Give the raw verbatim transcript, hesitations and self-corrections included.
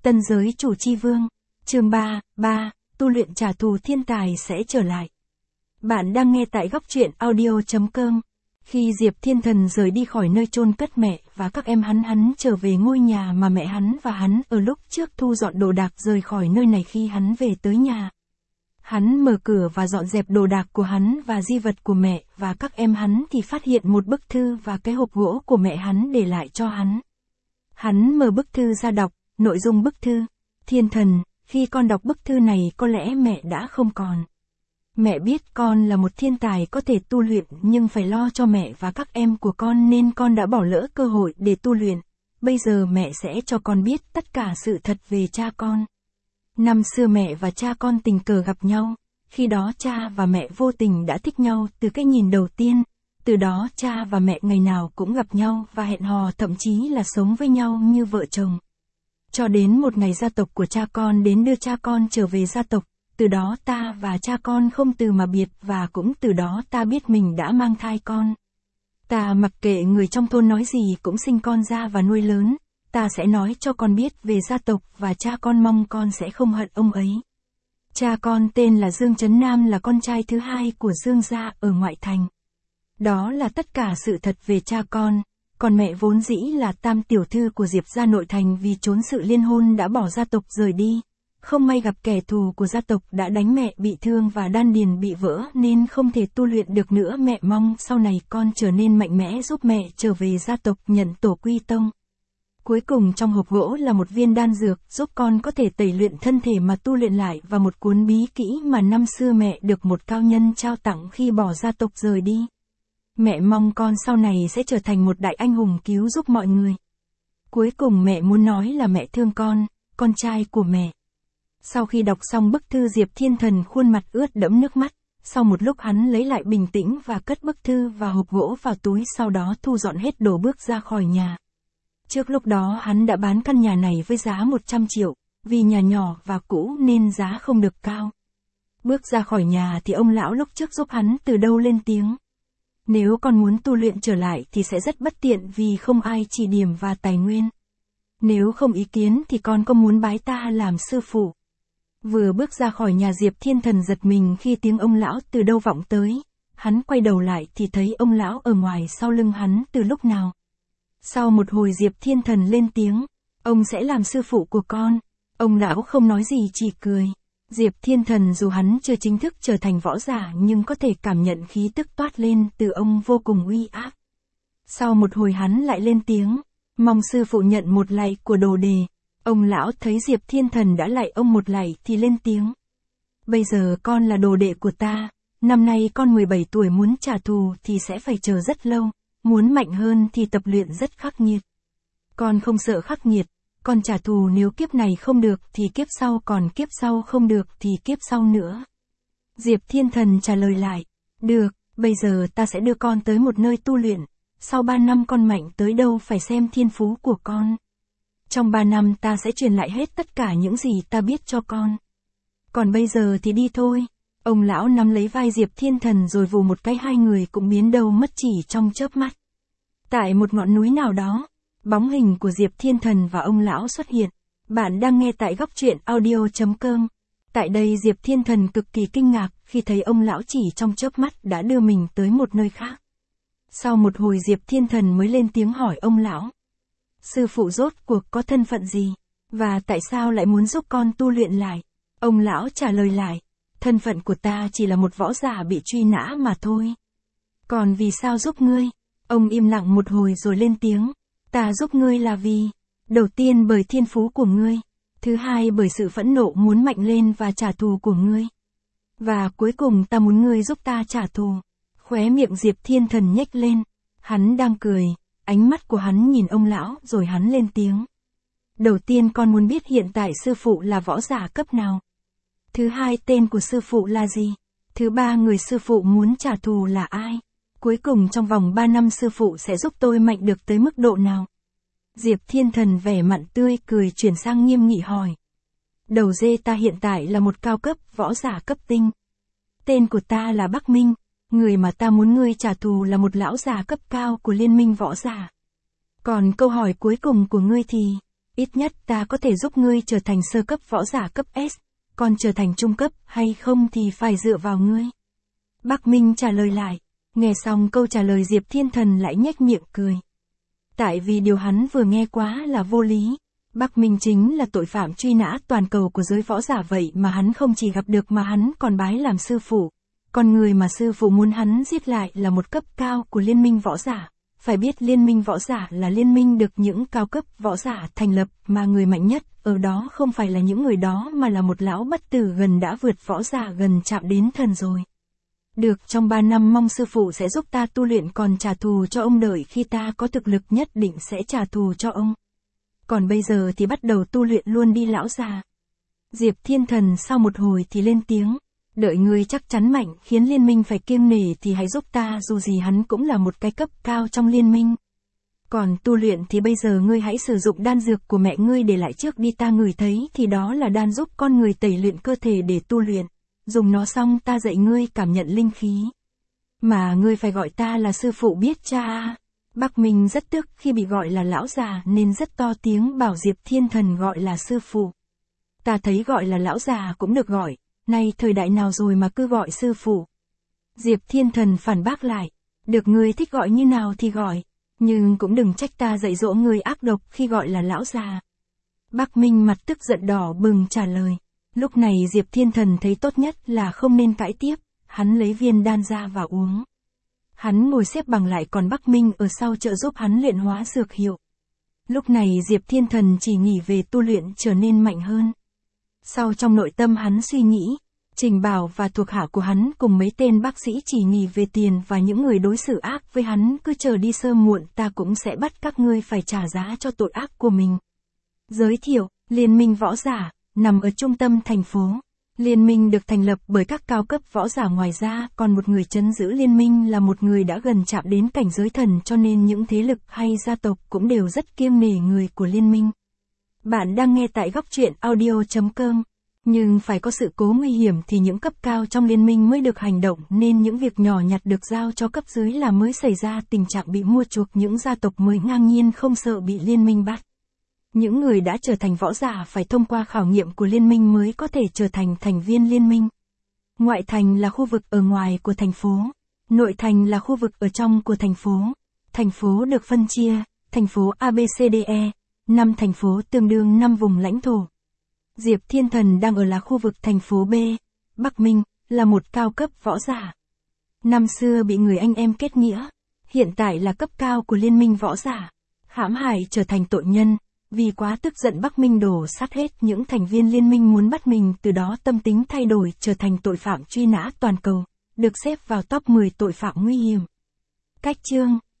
Tân giới chủ chi vương. Chương ba, ba, tu luyện trả thù thiên tài sẽ trở lại. Bạn đang nghe tại góc truyện audio chấm com. Khi Diệp Thiên Thần rời đi khỏi nơi chôn cất mẹ và các em hắn hắn trở về ngôi nhà mà mẹ hắn và hắn ở lúc trước thu dọn đồ đạc rời khỏi nơi này khi hắn về tới nhà. Hắn mở cửa và dọn dẹp đồ đạc của hắn và di vật của mẹ và các em hắn thì phát hiện một bức thư và cái hộp gỗ của mẹ hắn để lại cho hắn. Hắn mở bức thư ra đọc, nội dung bức thư. Thiên Thần, khi con đọc bức thư này có lẽ mẹ đã không còn. Mẹ biết con là một thiên tài có thể tu luyện nhưng phải lo cho mẹ và các em của con nên con đã bỏ lỡ cơ hội để tu luyện. Bây giờ mẹ sẽ cho con biết tất cả sự thật về cha con. Năm xưa mẹ và cha con tình cờ gặp nhau. Khi đó cha và mẹ vô tình đã thích nhau từ cái nhìn đầu tiên. Từ đó cha và mẹ ngày nào cũng gặp nhau và hẹn hò thậm chí là sống với nhau như vợ chồng. Cho đến một ngày gia tộc của cha con đến đưa cha con trở về gia tộc. Từ đó ta và cha con không từ mà biệt và cũng từ đó ta biết mình đã mang thai con. Ta mặc kệ người trong thôn nói gì cũng sinh con ra và nuôi lớn. Ta sẽ nói cho con biết về gia tộc và cha con mong con sẽ không hận ông ấy. Cha con tên là Dương Trấn Nam là con trai thứ hai của Dương gia ở ngoại thành. Đó là tất cả sự thật về cha con. Còn mẹ vốn dĩ là tam tiểu thư của Diệp gia nội thành vì trốn sự liên hôn đã bỏ gia tộc rời đi. Không may gặp kẻ thù của gia tộc đã đánh mẹ bị thương và đan điền bị vỡ nên không thể tu luyện được nữa. Mẹ mong sau này con trở nên mạnh mẽ giúp mẹ trở về gia tộc nhận tổ quy tông. Cuối cùng trong hộp gỗ là một viên đan dược giúp con có thể tẩy luyện thân thể mà tu luyện lại và một cuốn bí kỹ mà năm xưa mẹ được một cao nhân trao tặng khi bỏ gia tộc rời đi. Mẹ mong con sau này sẽ trở thành một đại anh hùng cứu giúp mọi người. Cuối cùng mẹ muốn nói là mẹ thương con, con trai của mẹ. Sau khi đọc xong bức thư Diệp Thiên Thần khuôn mặt ướt đẫm nước mắt. Sau một lúc hắn lấy lại bình tĩnh và cất bức thư và hộp gỗ vào túi sau đó thu dọn hết đồ bước ra khỏi nhà. Trước lúc đó hắn đã bán căn nhà này với giá một trăm triệu, vì nhà nhỏ và cũ nên giá không được cao. Bước ra khỏi nhà thì ông lão lúc trước giúp hắn từ đâu lên tiếng. Nếu con muốn tu luyện trở lại thì sẽ rất bất tiện vì không ai chỉ điểm và tài nguyên. Nếu không ý kiến thì con có muốn bái ta làm sư phụ? Vừa bước ra khỏi nhà Diệp Thiên Thần giật mình khi tiếng ông lão từ đâu vọng tới. Hắn quay đầu lại thì thấy ông lão ở ngoài sau lưng hắn từ lúc nào. Sau một hồi Diệp Thiên Thần lên tiếng, ông sẽ làm sư phụ của con. Ông lão không nói gì chỉ cười. Diệp Thiên Thần dù hắn chưa chính thức trở thành võ giả nhưng có thể cảm nhận khí tức toát lên từ ông vô cùng uy áp. Sau một hồi hắn lại lên tiếng, mong sư phụ nhận một lạy của đồ đề. Ông lão thấy Diệp Thiên Thần đã lạy ông một lạy thì lên tiếng. Bây giờ con là đồ đệ của ta, năm nay con mười bảy tuổi muốn trả thù thì sẽ phải chờ rất lâu, muốn mạnh hơn thì tập luyện rất khắc nghiệt. Con không sợ khắc nghiệt, con trả thù nếu kiếp này không được thì kiếp sau còn kiếp sau không được thì kiếp sau nữa. Diệp Thiên Thần trả lời lại, được, bây giờ ta sẽ đưa con tới một nơi tu luyện, sau ba năm con mạnh tới đâu phải xem thiên phú của con. Trong ba năm ta sẽ truyền lại hết tất cả những gì ta biết cho con. Còn bây giờ thì đi thôi. Ông lão nắm lấy vai Diệp Thiên Thần rồi vù một cái hai người cũng biến đâu mất chỉ trong chớp mắt. Tại một ngọn núi nào đó, bóng hình của Diệp Thiên Thần và ông lão xuất hiện. Bạn đang nghe tại góc truyện audio chấm com. Tại đây Diệp Thiên Thần cực kỳ kinh ngạc khi thấy ông lão chỉ trong chớp mắt đã đưa mình tới một nơi khác. Sau một hồi Diệp Thiên Thần mới lên tiếng hỏi ông lão. Sư phụ rốt cuộc có thân phận gì? Và tại sao lại muốn giúp con tu luyện lại? Ông lão trả lời lại. Thân phận của ta chỉ là một võ giả bị truy nã mà thôi. Còn vì sao giúp ngươi? Ông im lặng một hồi rồi lên tiếng. Ta giúp ngươi là vì, đầu tiên bởi thiên phú của ngươi, thứ hai bởi sự phẫn nộ muốn mạnh lên và trả thù của ngươi. Và cuối cùng ta muốn ngươi giúp ta trả thù. Khóe miệng Diệp Thiên Thần nhếch lên. Hắn đang cười, ánh mắt của hắn nhìn ông lão rồi hắn lên tiếng. Đầu tiên con muốn biết hiện tại sư phụ là võ giả cấp nào. Thứ hai tên của sư phụ là gì? Thứ ba người sư phụ muốn trả thù là ai? Cuối cùng trong vòng ba năm sư phụ sẽ giúp tôi mạnh được tới mức độ nào? Diệp Thiên Thần vẻ mặn tươi cười chuyển sang nghiêm nghị hỏi. Đầu dê ta hiện tại là một cao cấp võ giả cấp tinh. Tên của ta là Bắc Minh, người mà ta muốn ngươi trả thù là một lão già cấp cao của liên minh võ giả. Còn câu hỏi cuối cùng của ngươi thì, Ít nhất ta có thể giúp ngươi trở thành sơ cấp võ giả cấp S, còn trở thành trung cấp hay không thì phải dựa vào ngươi. Bắc Minh trả lời lại. Nghe xong câu trả lời Diệp Thiên Thần lại nhếch miệng cười. Tại vì điều hắn vừa nghe quá là vô lý. Bắc Minh chính là tội phạm truy nã toàn cầu của giới võ giả vậy mà hắn không chỉ gặp được mà hắn còn bái làm sư phụ. Còn người mà sư phụ muốn hắn giết lại là một cấp cao của liên minh võ giả. Phải biết liên minh võ giả là liên minh được những cao cấp võ giả thành lập mà người mạnh nhất ở đó không phải là những người đó mà là một lão bất tử gần đã vượt võ giả gần chạm đến thần rồi. Được, trong ba năm mong sư phụ sẽ giúp ta tu luyện còn trả thù cho ông, đợi khi ta có thực lực nhất định sẽ trả thù cho ông. Còn bây giờ thì bắt đầu tu luyện luôn đi lão già. Diệp Thiên Thần sau một hồi thì lên tiếng. Đợi ngươi chắc chắn mạnh khiến liên minh phải kiêng nể thì hãy giúp ta, dù gì hắn cũng là một cái cấp cao trong liên minh. Còn tu luyện thì bây giờ ngươi hãy sử dụng đan dược của mẹ ngươi để lại trước đi, ta ngửi thấy thì đó là đan giúp con người tẩy luyện cơ thể để tu luyện. Dùng nó xong ta dạy ngươi cảm nhận linh khí. Mà ngươi phải gọi ta là sư phụ biết cha. Bắc Minh rất tức khi bị gọi là lão già nên rất to tiếng bảo Diệp Thiên Thần gọi là sư phụ. Ta thấy gọi là lão già cũng được gọi. Nay thời đại nào rồi mà cứ gọi sư phụ. Diệp Thiên Thần phản bác lại. Được, ngươi thích gọi như nào thì gọi. Nhưng cũng đừng trách ta dạy dỗ ngươi ác độc khi gọi là lão già. Bắc Minh mặt tức giận đỏ bừng trả lời. Lúc này Diệp Thiên Thần thấy tốt nhất là không nên cãi tiếp. Hắn lấy viên đan ra và uống. Hắn ngồi xếp bằng lại còn Bắc Minh ở sau trợ giúp hắn luyện hóa dược hiệu. Lúc này Diệp Thiên Thần chỉ nghĩ về tu luyện trở nên mạnh hơn. Sau trong nội tâm hắn suy nghĩ, Trình Bảo và thuộc hạ của hắn cùng mấy tên bác sĩ chỉ nghĩ về tiền và những người đối xử ác với hắn, cứ chờ đi sớm muộn ta cũng sẽ bắt các ngươi phải trả giá cho tội ác của mình. Giới thiệu, Liên minh võ giả, nằm ở trung tâm thành phố. Liên minh được thành lập bởi các cao cấp võ giả, ngoài ra còn một người trấn giữ liên minh là một người đã gần chạm đến cảnh giới thần, cho nên những thế lực hay gia tộc cũng đều rất kiêng nể người của liên minh. Bạn đang nghe tại góc truyện audio chấm com. Nhưng phải có sự cố nguy hiểm thì những cấp cao trong liên minh mới được hành động, nên những việc nhỏ nhặt được giao cho cấp dưới là mới xảy ra tình trạng bị mua chuộc, những gia tộc mới ngang nhiên không sợ bị liên minh bắt. Những người đã trở thành võ giả phải thông qua khảo nghiệm của liên minh mới có thể trở thành thành viên liên minh. Ngoại thành là khu vực ở ngoài của thành phố. Nội thành là khu vực ở trong của thành phố. Thành phố được phân chia, thành phố A B C D E, năm thành phố tương đương năm vùng lãnh thổ. Diệp Thiên Thần đang ở là khu vực thành phố B. Bắc Minh là một cao cấp võ giả. Năm xưa bị người anh em kết nghĩa, hiện tại là cấp cao của liên minh võ giả. Hãm hại trở thành tội nhân, vì quá tức giận Bắc Minh đổ sát hết những thành viên liên minh muốn bắt mình, từ đó tâm tính thay đổi trở thành tội phạm truy nã toàn cầu, được xếp vào top mười tội phạm nguy hiểm. Cách chương